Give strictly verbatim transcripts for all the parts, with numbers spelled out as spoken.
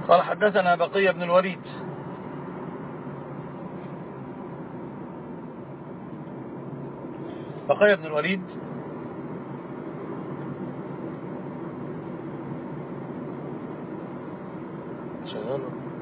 قال حدثنا بقية بن الوليد بقية بن الوليد شغال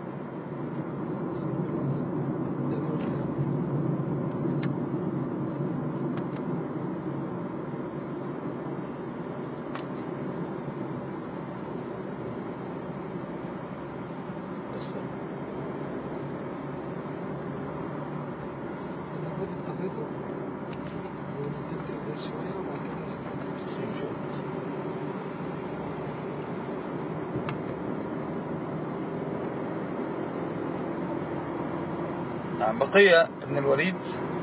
عن بقية بن الوليد.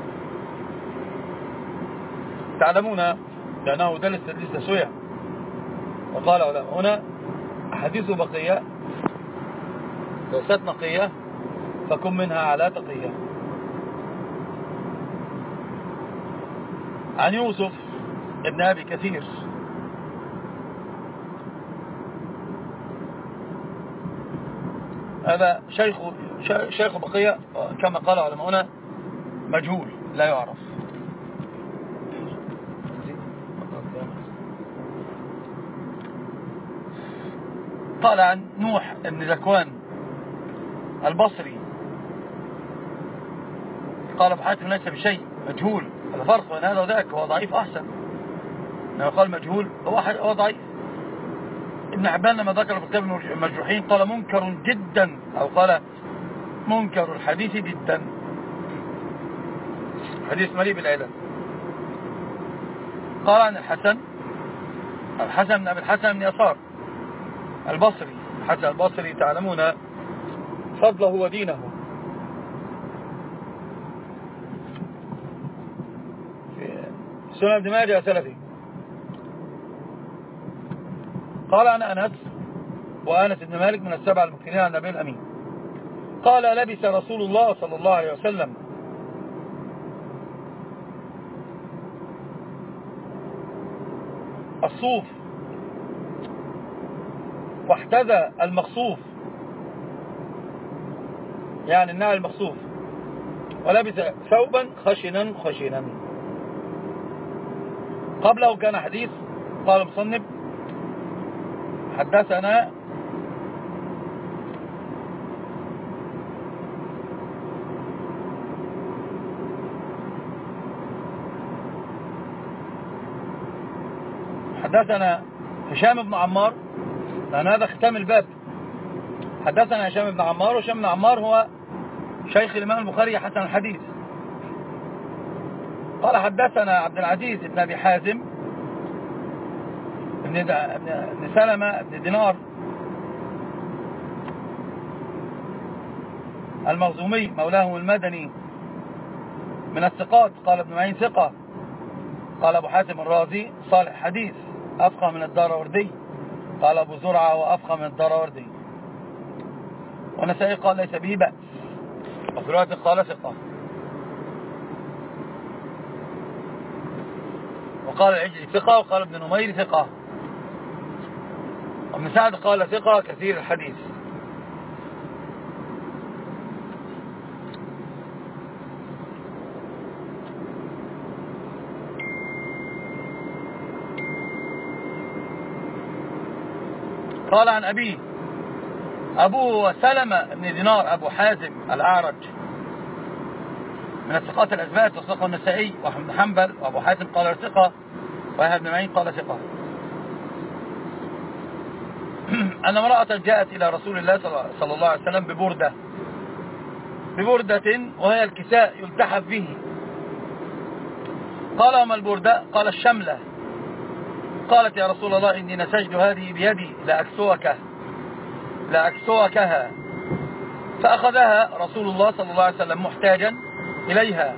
تعلمون لأنه دلس تدليس تسوية، وقال علماؤنا حديث بقية ليست نقية فكن منها على تقية. عن يوسف ابن أبي كثير هذا شيخ شيخ بقية كما قال علماؤنا مجهول لا يعرف. قال عن نوح ابن ذكوان البصري قال ابو حاتم ليس بشيء مجهول. هذا فرق بين هذا وذاك، هو ضعيف احسن. انه قال مجهول هو ضعيف. ابن حبان لما ذكر في كتاب المجروحين قال منكر جدا، او قال منكر الحديث جدا، حديث مليء بالعلل. قال عن الحسن الحسن بن ابي الحسن بن يسار البصري. الحسن البصري تعلمون فضله ودينه. في سنن ابن ماجه سلفي. قال عن أنس، وأنس بن مالك من السبع المكثرين عن النبي الأمين قال لبس رسول الله صلى الله عليه وسلم الصوف واحتذى المخصوف، يعني النعل المخصوف، ولبس ثوبا خشنا خشنا. قبله كان حديث قال المصنف حدثنا حدثنا هشام بن عمار، لأن هذا ختام الباب. حدثنا هشام بن عمار، وهشام بن عمار هو شيخ الإمام البخاري حسن الحديث. قال حدثنا عبد العزيز بن أبي حازم ابن سلمة ابن دينار المخزومي مولاهم المدني من الثقات. قال ابن معين ثقة. قال أبو حاتم الرازي صالح حديث أفقه من الداراوردي. قال أبو زرعة وأفقه من الداراوردي. والنسائي قال ليس به بأس، وفي رواية قال ثقة. وقال العجلي ثقة، وقال ابن نمير ثقة، وابن سعد قال ثقة كثير الحديث. قال عن أبيه أبو سلمة بن دينار أبو حازم الأعرج من الثقات الأثبات، وثقه النسائي وأحمد بن حنبل، وأبو حاتم قال ثقة، ويحيى بن معين قال ثقة. أن امرأة جاءت إلى رسول الله صلى الله عليه وسلم ببردة ببردة وهي الكساء يلتحف به. قال وما البردة؟ قال الشملة. قالت يا رسول الله إني نسجت هذه بيدي لأكسوك لأكسوكها. فأخذها رسول الله صلى الله عليه وسلم محتاجا إليها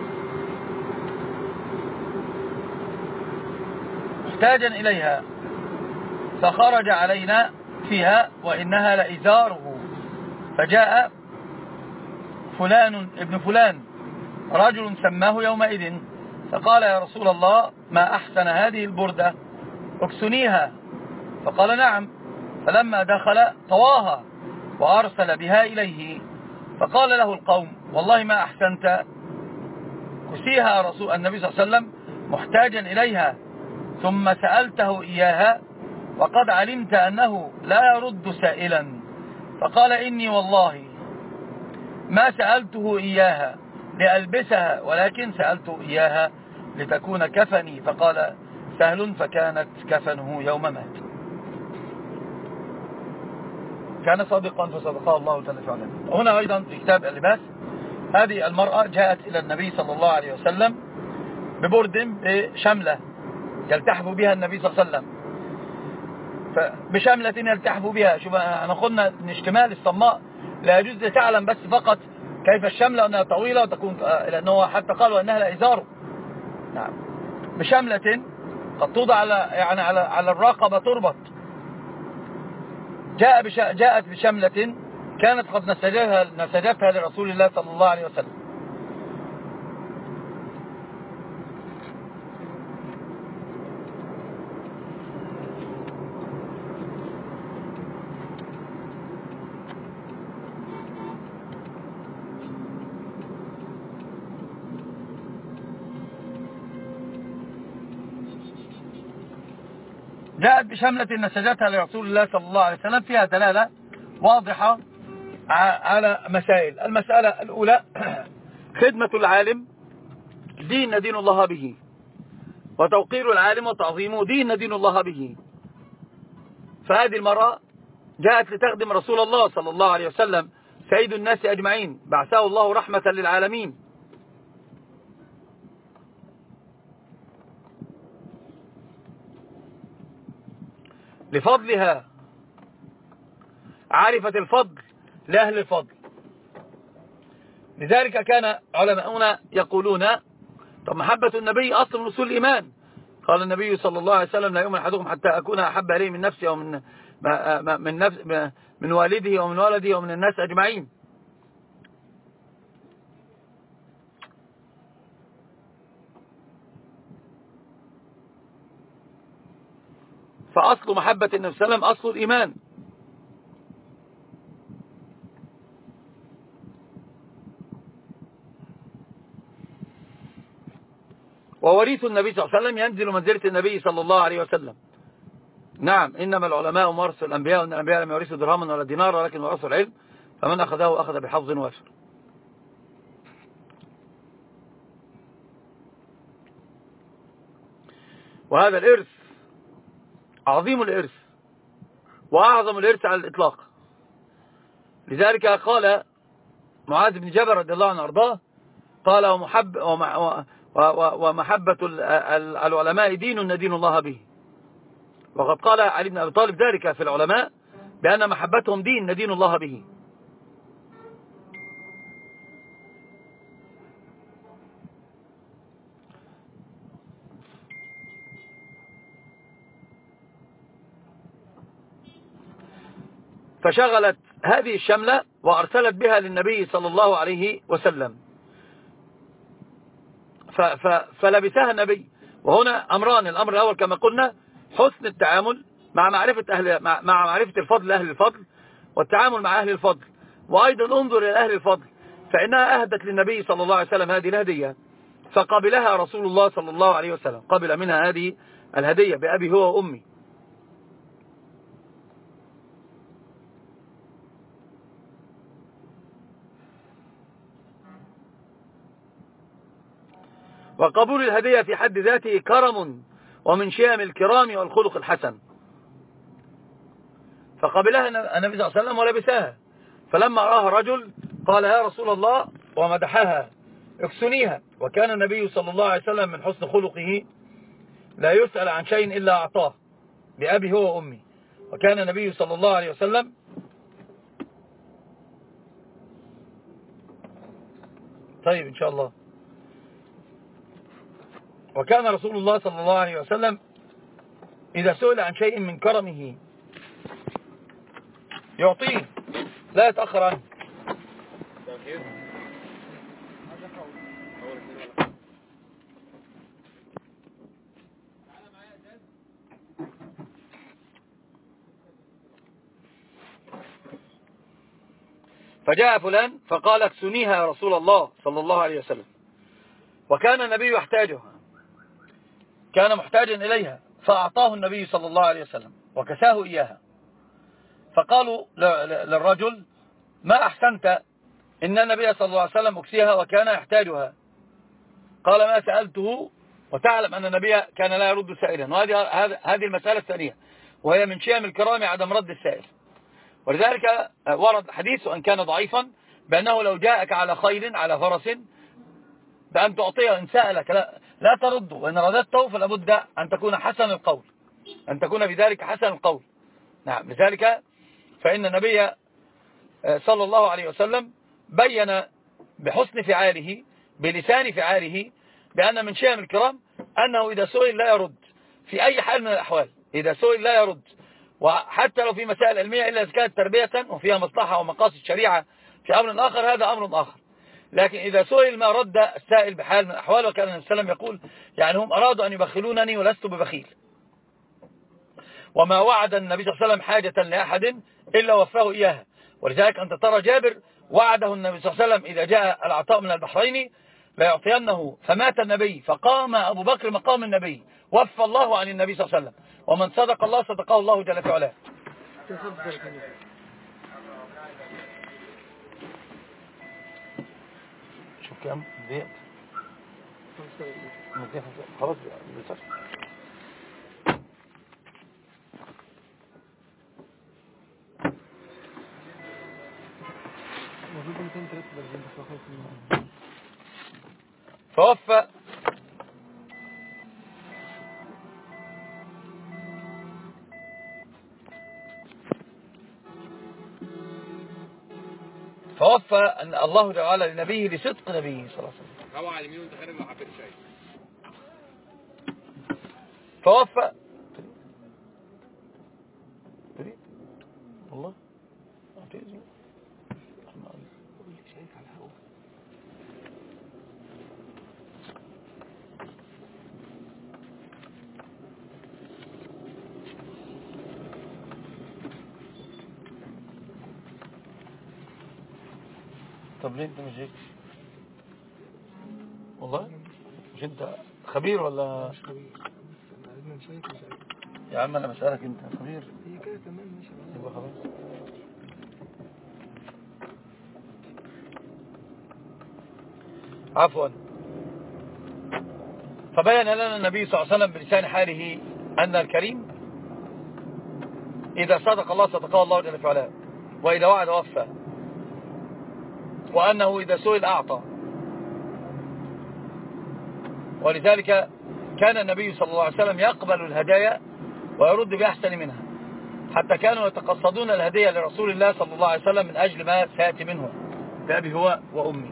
محتاجا إليها فخرج علينا فيها وإنها لإزاره. فجاء فلان ابن فلان رجل سماه يومئذ فقال يا رسول الله ما أحسن هذه البردة اكسنيها. فقال نعم. فلما دخل طواها وأرسل بها إليه. فقال له القوم: والله ما أحسنت، كسيها رسول النبي صلى الله عليه وسلم محتاجا إليها، ثم سألته إياها وقد علمت أنه لا يرد سائلا. فقال: إني والله ما سألته إياها لألبسها، ولكن سألته إياها لتكون كفني. فقال سهل: فكانت كفنه يوم مات. كان صادقا فصدقه الله تعالى فعلا. هنا أيضا في كتاب اللباس، هذه المرأة جاءت إلى النبي صلى الله عليه وسلم ببرد بشملة يلتحف بها النبي صلى الله عليه وسلم، بشملة يلتحف بها. شوف أنا قلنا أن اشتمال الصماء لا يجوز تعلم بس فقط كيف الشملة أنها طويلة وتكون، لأنه حتى قالوا أنها لا إزاره. نعم، بشملة قد توضع على يعني على على الرقبة تربط. جاء بش جاءت بشملة كانت قد نسجتها نسجتها لرسول الله صلى الله عليه وسلم. جاءت بشملة نسجتها لرسول الله صلى الله عليه وسلم، فيها دلالة واضحة على مسائل. المسألة الأولى: خدمة العالم دين ندين الله به، وتوقير العالم وتعظيمه دين ندين الله به. فهذه المرأة جاءت لتخدم رسول الله صلى الله عليه وسلم سيد الناس أجمعين، بعثه الله رحمة للعالمين. لفضلها عارفة الفضل لأهل الفضل. لذلك كان علماؤنا يقولون: طب محبة النبي أصل من أصول الإيمان. قال النبي صلى الله عليه وسلم: لا يؤمن أحدكم حتى أكون أحب إليه من نفسي أو من من نفس من والده ومن ولده ومن الناس أجمعين. فأصل محبة النبي صلى الله عليه وسلم أصل الإيمان. ووريث النبي صلى الله عليه وسلم ينزل منزلة النبي صلى الله عليه وسلم. نعم، إنما العلماء ورثوا الأنبياء، وأن الأنبياء لم يورثوا درهما ولا دينارا ولكن ورثوا العلم، فمن أخذه أخذ بحظ وافر. وهذا الإرث عظيم الإرث وأعظم الإرث على الإطلاق. لذلك قال معاذ بن جبل رضي الله عنه وارضاه، قال: ومحب ومحبة العلماء دين ندين الله به. وقد قال علي بن أبي طالب ذلك في العلماء، بأن محبتهم دين ندين الله به. فشغلت هذه الشملة وأرسلت بها للنبي صلى الله عليه وسلم، فلبسها النبي. وهنا أمران: الأمر الأول كما قلنا حسن التعامل مع معرفة أهل مع معرفة الفضل أهل الفضل، والتعامل مع أهل الفضل. وأيضا انظر إلى أهل الفضل، فإنها أهدت للنبي صلى الله عليه وسلم هذه الهدية، فقبلها رسول الله صلى الله عليه وسلم، قبل منها هذه الهدية بأبي هو وأمي. وقبول الهدية في حد ذاته كرم ومن شيم الكرام والخلق الحسن. فقبلها النبي صلى الله عليه وسلم ولبسها، فلما رآها رجل قال: يا رسول الله، ومدحها: اكسنيها. وكان النبي صلى الله عليه وسلم من حسن خلقه لا يسأل عن شيء إلا أعطاه بأبي هو وأمي. وكان النبي صلى الله عليه وسلم طيب إن شاء الله وكان رسول الله صلى الله عليه وسلم إذا سئل عن شيء من كرمه يعطيه، لا يتأخر عنه. فجاء فلان فقال اكسنيها يا رسول الله صلى الله عليه وسلم، وكان النبي يحتاجها، كان محتاجا إليها، فأعطاه النبي صلى الله عليه وسلم وكساه إياها. فقالوا للرجل ما أحسنت، إن النبي صلى الله عليه وسلم أكسيها وكان يحتاجها. قال ما سألته، وتعلم أن النبي كان لا يرد سائلا. وهذه هذه المسألة الثانية، وهي من شيم الكرام عدم رد السائل. ولذلك ورد حديث وأن كان ضعيفا بأنه لو جاءك على خيل على فرس بأن تعطيه إن سألك لا, لا ترده، وإن رددته فلابد أن تكون حسن القول، أن تكون بذلك حسن القول. نعم، لذلك فإن النبي صلى الله عليه وسلم بين بحسن فعاله بلسان فعاله بأن من شيم الكرام أنه إذا سئل لا يرد في أي حال من الأحوال، إذا سئل لا يرد، وحتى لو في مسائل علمية إلا إذا كانت تربية وفيها مصلحة ومقاصد شريعة في أمر آخر، هذا أمر آخر. لكن إذا سئل ما رد السائل بحال من الأحوال. وكان النبي صلى الله عليه وسلم يقول يعني هم أرادوا أن يبخلونني ولست ببخيل، وما وعد النبي صلى الله عليه وسلم حاجة لأحد إلا وفاه إياها. ولذلك أنت ترى جابر وعده النبي صلى الله عليه وسلم إذا جاء العطاء من البحرين لا يعطينه، فمات النبي فقام أبو بكر مقام النبي، وفى الله عن النبي صلى الله عليه وسلم، ومن صدق الله صدقه الله جل في علاه. شوف كم دقيقة خلاص بيصير. فوفى فوفى أن الله تعالى لنبيه لصدق نبيه صلى الله عليه وسلم. روى على اليمين وانت خارج لو حبيت شيء. فوفى تريد والله تريد شايف على الهواء. طب ليه انت مش جيت والله؟ مش انت خبير ولا مش خبير؟ عايزنا نشيك مش عارف يا عم. انا بسألك انت خبير؟ هي كده تمام ماشي يبقى خلاص. عفوا. فبين لنا النبي صلى الله عليه وسلم بلسان حاله أن الكريم إذا صدق الله صدقه الله جل وعلا، وإذا وعد وفى، وأنه إذا سئل أعطى. ولذلك كان النبي صلى الله عليه وسلم يقبل الهدايا ويرد بأحسن منها، حتى كانوا يتقصدون الهدية لرسول الله صلى الله عليه وسلم من أجل ما سيأتي منه بأبي هو وأمي.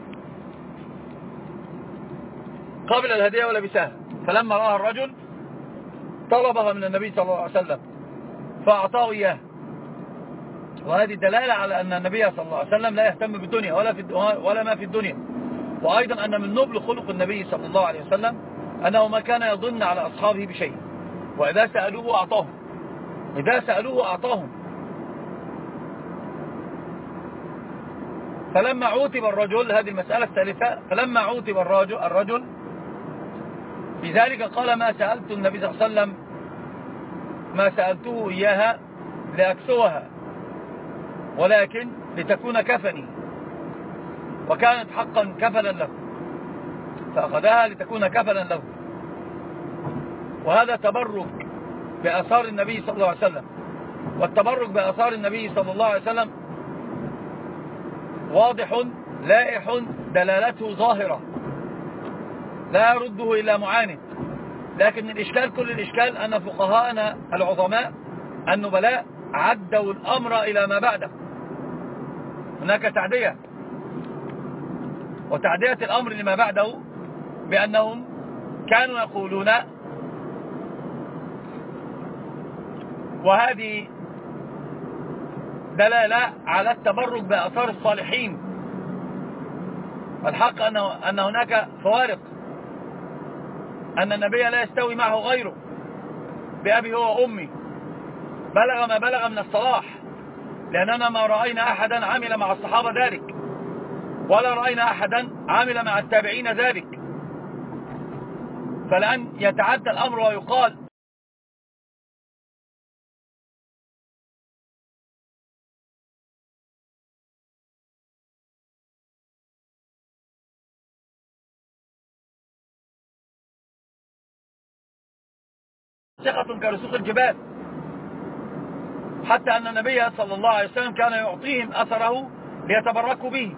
قبل الهدية ولبسها، فلما رأى الرجل طلبها من النبي صلى الله عليه وسلم فأعطاه إياه. وهذه دلالة على أن النبي صلى الله عليه وسلم لا يهتم بالدنيا ولا, في ولا ما في الدنيا. وأيضا أن من نبل خلق النبي صلى الله عليه وسلم أنه ما كان يظن على أصحابه بشيء، وإذا سألوه أعطاهم، إذا سألوه أعطاهم. فلما عوتب الرجل، هذه المسألة الثالثة، فلما عوتب الرجل, الرجل بذلك قال ما سألت النبي صلى الله عليه وسلم ما سألته إياها لأكسوها، ولكن لتكون كفني، وكانت حقا كفلا له، فأخذها لتكون كفلا له. وهذا تبرك بآثار النبي صلى الله عليه وسلم. والتبرك بآثار النبي صلى الله عليه وسلم واضح لائح، دلالته ظاهرة، لا يرده إلا معاند. لكن الإشكال، كل الإشكال أن فقهاءنا العظماء النبلاء عدوا الأمر إلى ما بعده. هناك تعدية، وتعدية الأمر لما بعده بأنهم كانوا يقولون، وهذه دلالة على التبرك بآثار الصالحين. الحق أنه أن هناك فوارق، أن النبي لا يستوي معه غيره بأبي هو وأمي، بلغ ما بلغ من الصلاح، لأننا ما رأينا أحدا عمل مع الصحابة ذلك، ولا رأينا أحدا عمل مع التابعين ذلك. فلأن يتعدى الأمر ويقال ثقة كرسوخ الجبال، حتى أن النبي صلى الله عليه وسلم كان يعطيهم أثره ليتبركوا به.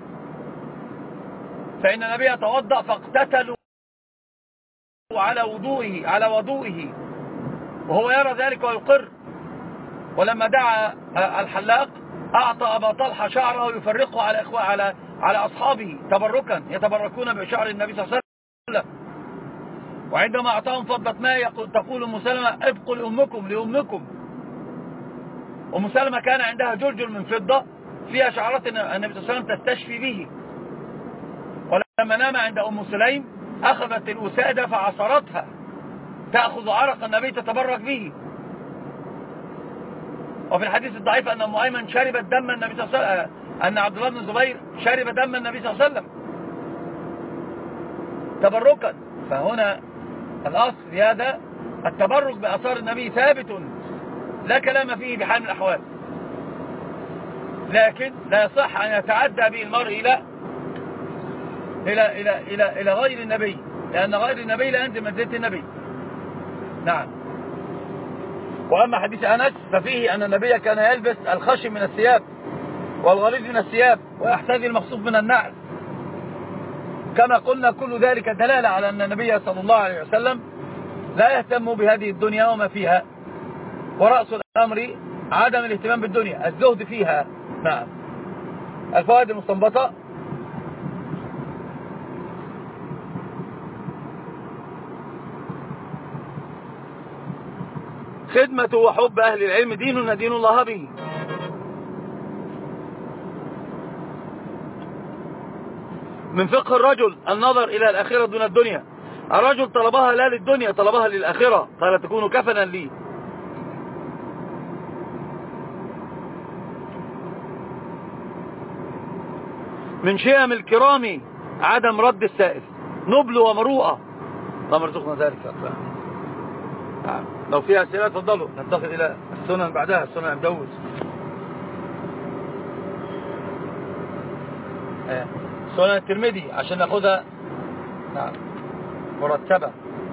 فإن النبي توضأ فاقتتلوا على وضوئه على وضوئه وهو يرى ذلك ويقر. ولما دعا الحلاق أعطى أبا طلحة شعره يفرقه على إخوة على على أصحابه تبركا، يتبركون بشعر النبي صلى الله عليه وسلم. وعندما أعطاهم فضة ماء تقول أم سلمة ابقوا لأمكم لأمكم. أم سلمة كان عندها جرجل من فضة فيها شعرات النبي صلى الله عليه وسلم تستشفي به. ولما نام عند أم سليم أخذت الوسادة فعصرتها تأخذ عرق النبي تتبرك به. وفي الحديث الضعيف أن أم أيمن شربت دم النبي صلى الله عليه وسلم، أن عبد الله بن الزبير شرب دم النبي صلى الله عليه وسلم تبركا. فهنا الأصل في هذا التبرك بأثار النبي ثابت لا كلام فيه بحال من الأحوال، لكن لا يصح أن يتعدى به المرء إلى إلى إلى إلى إلى غير النبي، لأن غير النبي لا ينزل منزلة النبي. نعم. وأما حديث أنس ففيه أن النبي كان يلبس الخشن من الثياب والغليظ من الثياب ويحتذي المخصوص من النعل. كما قلنا كل ذلك دلالة على أن النبي صلى الله عليه وسلم لا يهتم بهذه الدنيا وما فيها، ورأس الأمر عدم الاهتمام بالدنيا، الزهد فيها. نعم. الفوائد المستنبطة: خدمة وحب أهل العلم دين ندين الله به. من فقه الرجل النظر إلى الآخرة دون الدنيا. الرجل طلبها لا للدنيا، طلبها للآخرة، قال تكون كفنا لي. من شيم الكرام عدم رد السائل، نبل ومروءة. اللهم ارزقنا ذلك. لو فيها أسئلة تفضلوا، ننتقل إلى السنن بعدها، السنن أبي داود. سنن الترمذي عشان ناخدها نعم مرتبة.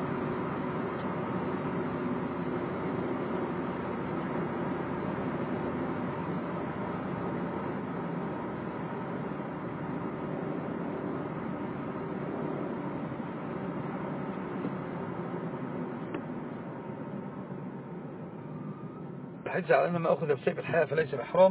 الحديث على أن ما أخذ بسيف الحياة فليس بحرام.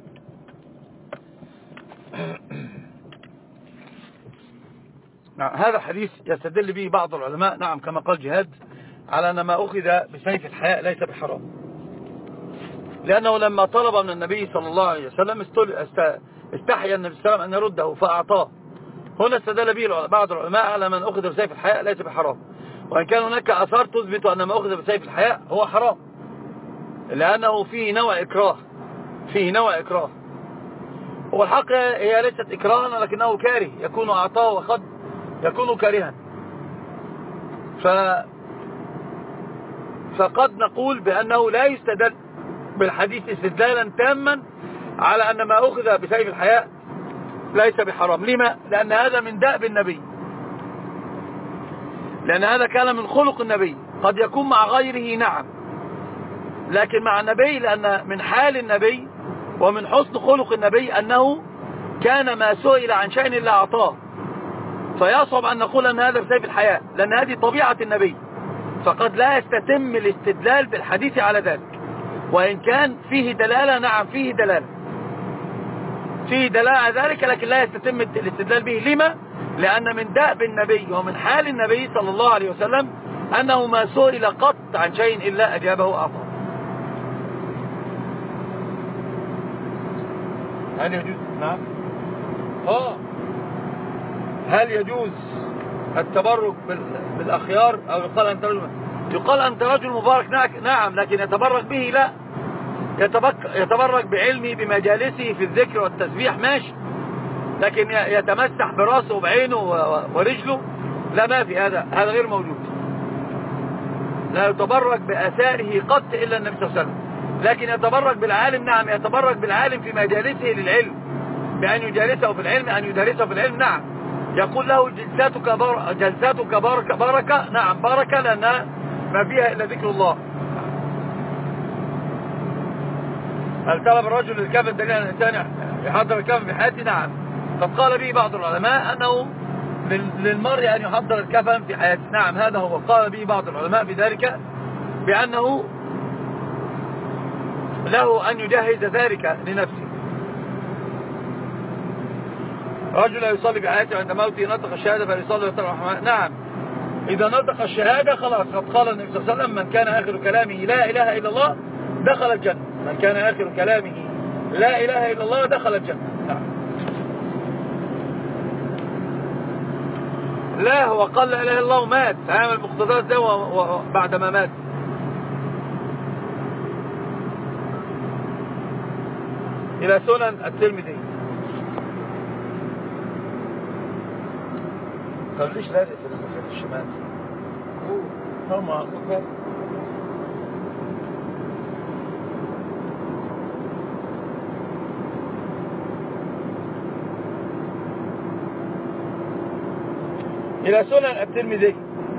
نعم. هذا الحديث يستدل به بعض العلماء، نعم كما قال جهاد، على أن ما أخذ بسيف الحياة ليس بحرام، لأنه لما طلب من النبي صلى الله عليه وسلم استحيا النبي صلى الله عليه وسلم أن يرده فأعطاه. هنا استدل به بعض العلماء على من أخذ بسيف الحياة ليس بحرام، وإن كان هناك آثار تثبت أن ما أخذ بسيف الحياة هو حرام، لأنه فيه نوع إكراه، فيه نوع إكراه. والحق هي ليست إكراها لكنه كاره، يكون أعطاه وقد يكون كارها. ف... فقد نقول بأنه لا يستدل بالحديث استدلالا تاما على أن ما أخذ بسيف الحياة ليس بحرام. لما؟ لأن هذا من دأب النبي، لأن هذا كان من خلق النبي. قد يكون مع غيره نعم، لكن مع النبي، لأن من حال النبي ومن حسن خلق النبي أنه كان ما سئل عن شيء إلا أعطاه. فيصعب أن نقول أن هذا بسيف الحياة، لأن هذه طبيعة النبي، فقد لا يستتم الاستدلال بالحديث على ذلك. وإن كان فيه دلالة، نعم فيه دلالة فيه دلالة على ذلك، لكن لا يستتم الاستدلال به. لما؟ لأن من دأب النبي ومن حال النبي صلى الله عليه وسلم أنه ما سئل قط عن شيء إلا أجابه أعطاه. هل يجوز؟ نعم. آه هل يجوز التبرك بالأخيار؟ أو يقال أنت رجل يقال أنت رجل مبارك؟ نعم، لكن يتبرك به لا. يتبرك بعلمه بمجالسه في الذكر والتسبيح ماشي، لكن يتمسح براسه وبعينه ورجله لا، ما في هذا، هذا غير موجود. لا يتبرك بأثاره قط إلا النبي صلى الله عليه وسلم. لكن يتبرك بالعالم، نعم يتبرك بالعالم في مجالسه للعلم، بأن يجالسه في العلم، أن يدرسه في العلم، نعم. يقول له جلساتك بار... جلساتك بارك بركة، نعم بركة، لأن ما فيها إلا ذكر الله. هل طلب الرجل الكفن دليل أن الإنسان يحضر الكفن في حياته؟ نعم. قد قال به بعض العلماء أنه للمرء أن يحضر الكفن في حياته، نعم هذا هو. قال به بعض العلماء بذلك بأنه له أن يجهز ذلك لنفسه. رجل يصلي في حياته عند موته نطق الشهادة فليصلي ويطلع الرحمن، نعم إذا نطق الشهادة خلاص. قد قال النبي صلى الله عليه وسلم من كان آخر كلامه لا إله إلا الله دخل الجنة. من كان آخر كلامه لا إله إلا الله دخل الجنة، نعم. لا هو قال لا إله إلا الله ومات، عامل مقتضات ده بعد ما مات. إلى سنن الترمذي. قال ليش لازق في الشمال؟ هم إلى سنن الترمذي.